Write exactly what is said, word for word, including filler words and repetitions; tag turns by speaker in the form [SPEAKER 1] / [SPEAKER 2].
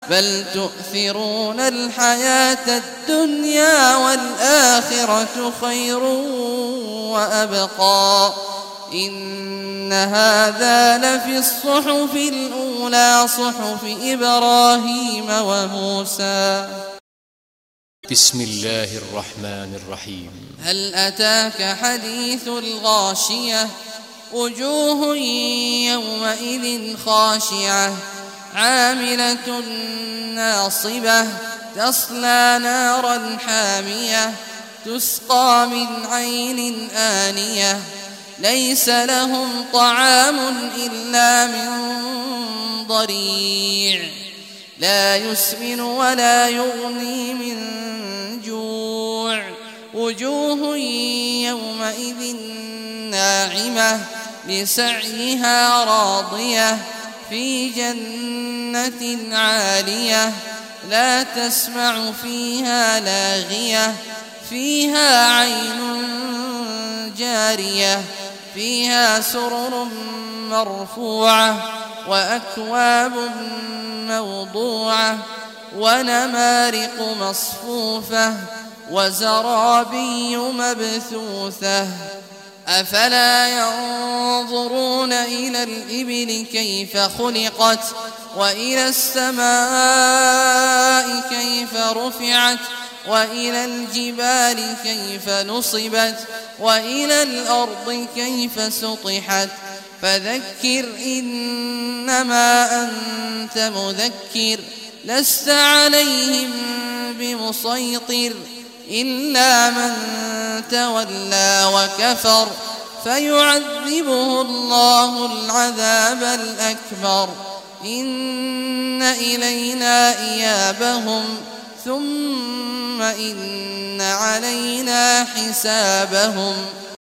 [SPEAKER 1] بل تؤثرون الحياة الدنيا والآخرة خير وأبقى إن هذا لفي الصحف الأولى صحف إبراهيم وموسى.
[SPEAKER 2] بسم الله الرحمن الرحيم.
[SPEAKER 1] هل أتاك حديث الغاشية وجوه يومئذ خاشعة عاملة ناصبة تصلى نارا حامية تسقى من عين آنية ليس لهم طعام إلا من ضريع لا يسمن ولا يغني من جوع وجوه يومئذ ناعمة لسعيها راضية في جنة عالية لا تسمع فيها لاغية فيها عين جارية فيها سرر مرفوعة وأكواب موضوعة ونمارق مصفوفة وزرابي مبثوثة أفلا ينظرون إلى الإبل كيف خلقت وإلى السماء كيف رفعت وإلى الجبال كيف نصبت وإلى الأرض كيف سطحت فذكر إنما أنت مذكر لست عليهم بمسيطر إلا من تولى وكفر فيعذبه الله العذاب الأكبر إن إلينا إيابهم ثم إن علينا حسابهم.